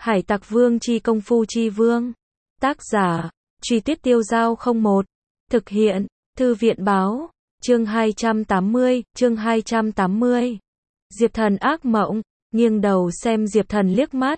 Hải Tặc Vương chi công phu chi vương. Tác giả, Truy Tuyết Tiêu Giao 01. Thực hiện, Thư viện báo, chương 280. Diệp Thần ác mộng, nghiêng đầu xem Diệp Thần liếc mắt,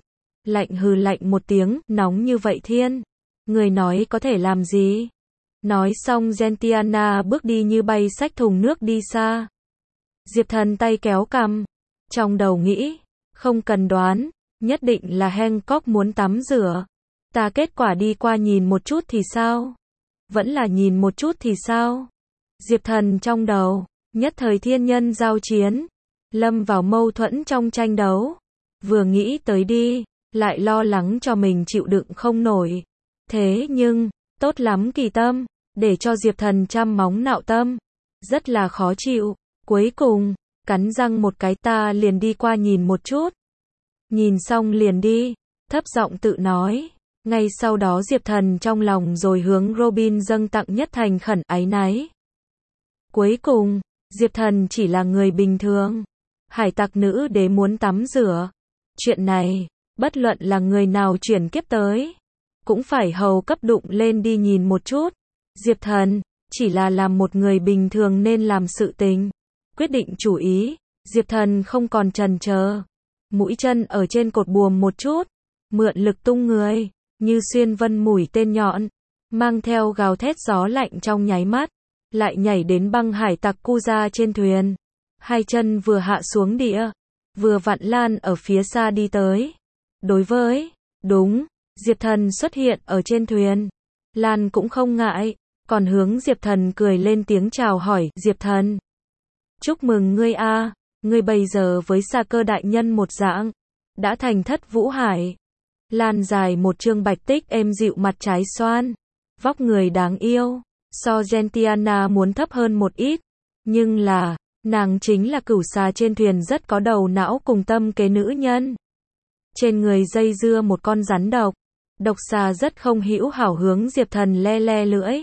lạnh một tiếng, nóng như vậy thiên. Người nói có thể làm gì? Nói xong Gentiana bước đi như bay xách thùng nước đi xa. Diệp Thần tay kéo cằm, trong đầu nghĩ, không cần đoán, nhất định là Hancock muốn tắm rửa. Ta kết quả đi qua nhìn một chút thì sao? Vẫn là nhìn một chút thì sao? Diệp Thần trong đầu, nhất thời thiên nhân giao chiến, lâm vào mâu thuẫn trong tranh đấu. Vừa nghĩ tới đi, lại lo lắng cho mình chịu đựng không nổi. Thế nhưng, tốt lắm Kỳ Tâm, để cho Diệp Thần trăm móng nạo tâm. Rất là khó chịu, cuối cùng, cắn răng một cái ta liền đi qua nhìn một chút. Nhìn xong liền đi, thấp giọng tự nói. Ngay sau đó Diệp Thần trong lòng rồi hướng Robin dâng tặng nhất thành khẩn áy náy. Cuối cùng, Diệp Thần chỉ là người bình thường. Hải tặc nữ đế muốn tắm rửa. Chuyện này, bất luận là người nào chuyển kiếp tới, cũng phải hầu cấp đụng lên đi nhìn một chút. Diệp Thần, chỉ là làm một người bình thường nên làm sự tình. Quyết định chủ ý, Diệp Thần không còn chần chờ. Mũi chân ở trên cột buồm một chút, mượn lực tung người, như xuyên vân mũi tên nhọn, mang theo gào thét gió lạnh trong nháy mắt, lại nhảy đến băng hải tặc Cuja trên thuyền. Hai chân vừa hạ xuống địa, vừa vặn Lan ở phía xa đi tới. Đối với, đúng, Diệp Thần xuất hiện ở trên thuyền. Lan cũng không ngại, còn hướng Diệp Thần cười lên tiếng chào hỏi. Diệp Thần, chúc mừng ngươi a, ngươi bây giờ với Sa Cơ đại nhân một dạng, đã thành thất vũ hải. Lan dài một trương bạch tích êm dịu, mặt trái xoan, vóc người đáng yêu, so Gentiana muốn thấp hơn một ít, nhưng là, nàng chính là cửu xà trên thuyền rất có đầu não cùng tâm kế nữ nhân. Trên người dây dưa một con rắn độc, độc xà rất không hữu hảo hướng Diệp Thần le le lưỡi.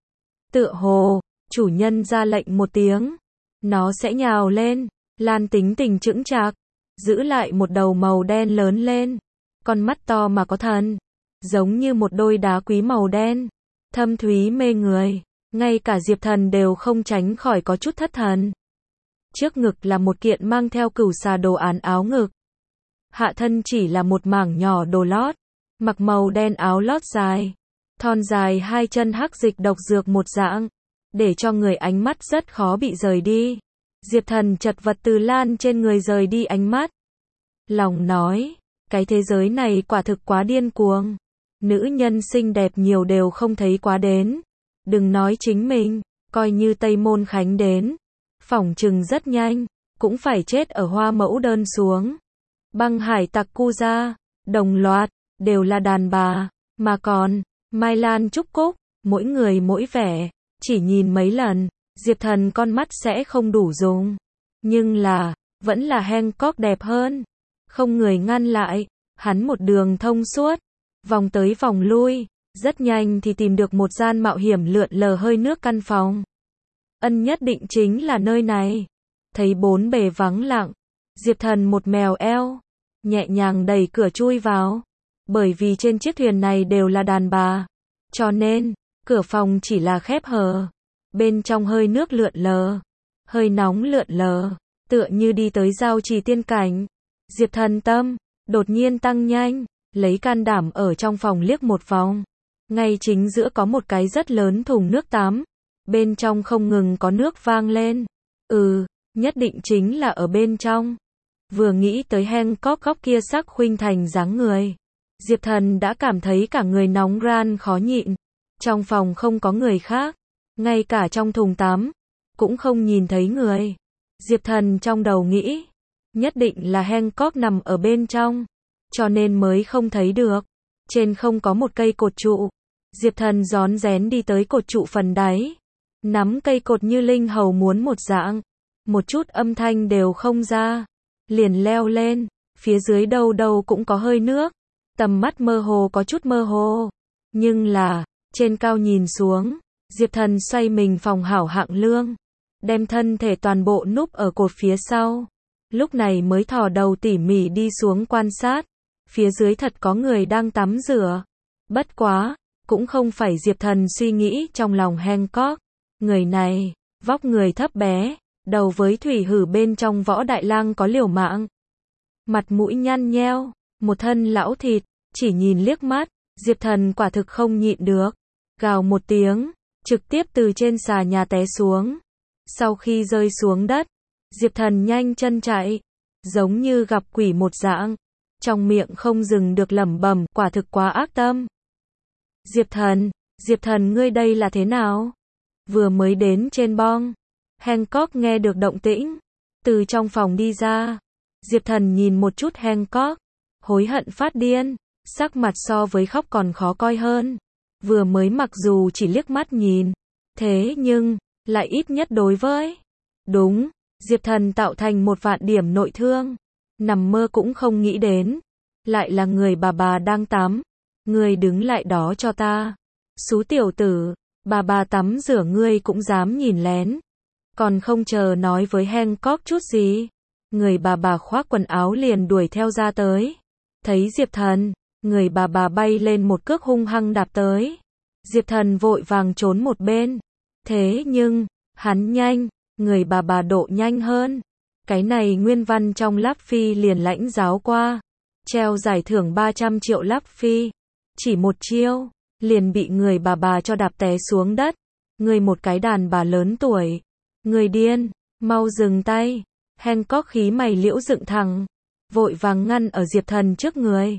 Tựa hồ, chủ nhân ra lệnh một tiếng, nó sẽ nhào lên. Lan tính tình chững chạc, giữ lại một đầu màu đen lớn lên, con mắt to mà có thần, giống như một đôi đá quý màu đen, thâm thúy mê người, ngay cả Diệp Thần đều không tránh khỏi có chút thất thần. Trước ngực là một kiện mang theo cửu xà đồ án áo ngực, hạ thân chỉ là một mảng nhỏ đồ lót, mặc màu đen áo lót dài, thon dài, hai chân hắc dịch độc dược một dạng, để cho người ánh mắt rất khó bị rời đi. Diệp Thần chật vật từ Lan trên người rời đi ánh mắt. Lòng nói, cái thế giới này quả thực quá điên cuồng. Nữ nhân xinh đẹp nhiều đều không thấy quá đến. Đừng nói chính mình, coi như Tây Môn Khánh đến, phỏng chừng rất nhanh, cũng phải chết ở hoa mẫu đơn xuống. Băng hải tặc Cuja, đồng loạt, đều là đàn bà, mà còn, Mai Lan Trúc Cúc, mỗi người mỗi vẻ, chỉ nhìn mấy lần, Diệp Thần con mắt sẽ không đủ dùng. Nhưng là, vẫn là Hancock đẹp hơn. Không người ngăn lại, hắn một đường thông suốt, vòng tới vòng lui, rất nhanh thì tìm được một gian mạo hiểm lượn lờ hơi nước căn phòng. Ân nhất định chính là nơi này. Thấy bốn bề vắng lặng, Diệp Thần một mèo eo, nhẹ nhàng đẩy cửa chui vào. Bởi vì trên chiếc thuyền này đều là đàn bà, cho nên, cửa phòng chỉ là khép hờ. Bên trong hơi nước lượn lờ, hơi nóng lượn lờ, tựa như đi tới giao trì tiên cảnh. Diệp Thần tâm đột nhiên tăng nhanh, lấy can đảm ở trong phòng liếc một vòng. Ngay chính giữa có một cái rất lớn thùng nước tắm, bên trong không ngừng có nước vang lên. Nhất định chính là ở bên trong. Vừa nghĩ tới Hancock góc kia sắc khuynh thành dáng người, Diệp Thần đã cảm thấy cả người nóng ran khó nhịn. Trong phòng không có người khác, ngay cả trong thùng tắm, cũng không nhìn thấy người. Diệp Thần trong đầu nghĩ, nhất định là Hancock nằm ở bên trong, cho nên mới không thấy được. Trên không có một cây cột trụ. Diệp Thần rón rén đi tới cột trụ phần đáy, nắm cây cột như linh hầu muốn một dạng, một chút âm thanh đều không ra, liền leo lên. Phía dưới đâu đâu cũng có hơi nước, tầm mắt mơ hồ có chút mơ hồ, nhưng là, trên cao nhìn xuống, Diệp Thần xoay mình phòng hảo hạng lương, đem thân thể toàn bộ núp ở cột phía sau. Lúc này mới thò đầu tỉ mỉ đi xuống quan sát. phía dưới thật có người đang tắm rửa. Bất quá, cũng không phải Diệp Thần suy nghĩ trong lòng Hancock. Người này, vóc người thấp bé, đầu với thủy hử bên trong Võ Đại Lang có liều mạng. Mặt mũi nhăn nheo, một thân lão thịt, chỉ nhìn liếc mắt, Diệp Thần quả thực không nhịn được. Gào một tiếng, trực tiếp từ trên xà nhà té xuống. Sau khi rơi xuống đất, Diệp Thần nhanh chân chạy, giống như gặp quỷ một dạng. Trong miệng không dừng được lẩm bẩm, quả thực quá ác tâm. Diệp Thần ngươi đây là thế nào? Vừa mới đến trên bong, Hancock nghe được động tĩnh, từ trong phòng đi ra. Diệp Thần nhìn một chút Hancock, hối hận phát điên, sắc mặt so với khóc còn khó coi hơn. Vừa mới mặc dù chỉ liếc mắt nhìn, thế nhưng, lại ít nhất đối với. Đúng, Diệp Thần tạo thành một vạn điểm nội thương. Nằm mơ cũng không nghĩ đến. Lại là người bà đang tắm. Ngươi đứng lại đó cho ta. Xú tiểu tử, bà tắm rửa ngươi cũng dám nhìn lén. Còn không chờ nói với Hancock chút gì. Người bà khoác quần áo liền đuổi theo ra tới. Thấy Diệp Thần, người bà bay lên một cước hung hăng đạp tới. Diệp Thần vội vàng trốn một bên. Thế nhưng, hắn nhanh, người bà độ nhanh hơn. Cái này nguyên văn trong Láp Phi liền lãnh giáo qua. Treo giải thưởng 300 triệu Láp Phi. Chỉ một chiêu, liền bị người bà cho đạp té xuống đất. Người một cái đàn bà lớn tuổi. Người điên, mau dừng tay. Hancock khí mày liễu dựng thẳng. Vội vàng ngăn ở Diệp Thần trước người.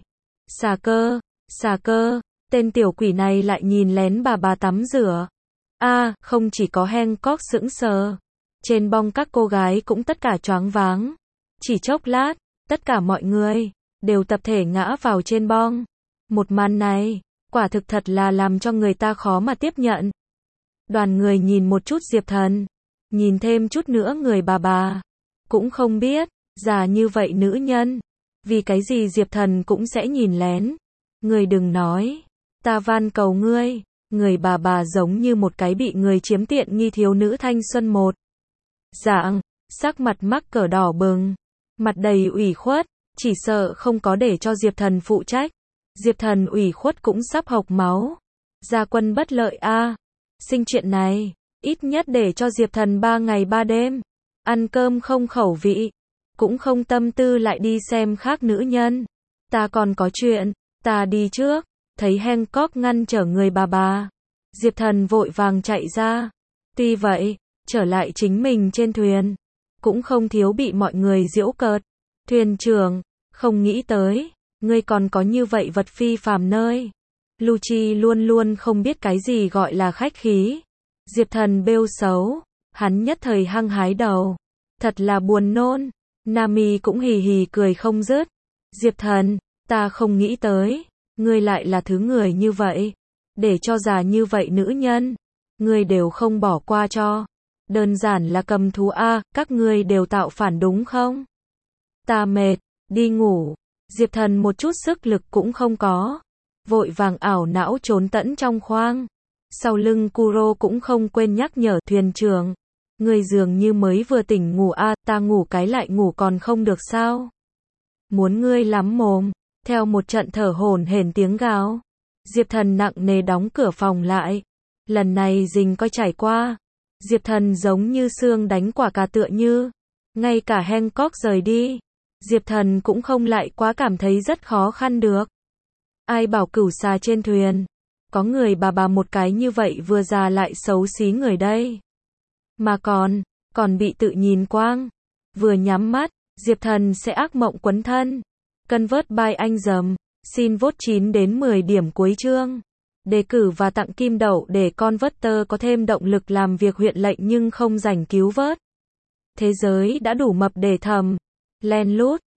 Xà cơ, tên tiểu quỷ này lại nhìn lén bà tắm rửa. Không chỉ có Hancock sững sờ. Trên bong các cô gái cũng tất cả choáng váng. Chỉ chốc lát, tất cả mọi người đều tập thể ngã vào trên bong. Một màn này, quả thực thật là làm cho người ta khó mà tiếp nhận. Đoàn người nhìn một chút Diệp Thần, nhìn thêm chút nữa người bà. Cũng không biết, già như vậy nữ nhân, vì cái gì Diệp Thần cũng sẽ nhìn lén. Người đừng nói, ta van cầu ngươi. Người bà giống như một cái bị người chiếm tiện nghi thiếu nữ thanh xuân một dạng, sắc mặt mắc cỡ đỏ bừng, mặt đầy ủy khuất, chỉ sợ không có để cho Diệp Thần phụ trách. Diệp Thần ủy khuất cũng sắp hộc máu. Gia quân bất lợi sinh chuyện này, ít nhất để cho Diệp Thần 3 ngày 3 đêm, ăn cơm không khẩu vị, cũng không tâm tư lại đi xem khác nữ nhân. Ta còn có chuyện, ta đi trước. Thấy Hancock ngăn trở người bà, Diệp Thần vội vàng chạy ra. Tuy vậy, trở lại chính mình trên thuyền, cũng không thiếu bị mọi người giễu cợt. Thuyền trưởng, không nghĩ tới, ngươi còn có như vậy vật phi phàm nơi. Lucci luôn luôn không biết cái gì gọi là khách khí. Diệp Thần bêu xấu, hắn nhất thời hăng hái đầu. Thật là buồn nôn. Nami cũng hì hì cười không dứt. Diệp Thần, ta không nghĩ tới, ngươi lại là thứ người như vậy. Để cho già như vậy nữ nhân, ngươi đều không bỏ qua cho. Đơn giản là cầm thú các ngươi đều tạo phản đúng không? Ta mệt, đi ngủ. Diệp Thần một chút sức lực cũng không có. Vội vàng ảo não trốn tẫn trong khoang. Sau lưng Kuro cũng không quên nhắc nhở thuyền trưởng. Ngươi dường như mới vừa tỉnh ngủ ta ngủ cái lại ngủ còn không được sao? Muốn ngươi lắm mồm. Theo một trận thở hổn hển tiếng gào, Diệp Thần nặng nề đóng cửa phòng lại. Lần này dình coi trải qua, Diệp Thần giống như xương đánh quả cà tựa như. Ngay cả Hancock rời đi, Diệp Thần cũng không lại quá cảm thấy rất khó khăn được. Ai bảo cửu xà trên thuyền, có người bà một cái như vậy vừa già lại xấu xí người đây. Mà còn bị tự nhìn quang. Vừa nhắm mắt, Diệp Thần sẽ ác mộng quấn thân. Convert by anh dầm, xin vote 9 đến 10 điểm cuối chương. Đề cử và tặng kim đậu để Converter có thêm động lực làm việc huyện lệnh nhưng không rảnh cứu vớt. Thế giới đã đủ mập để thầm, len lút,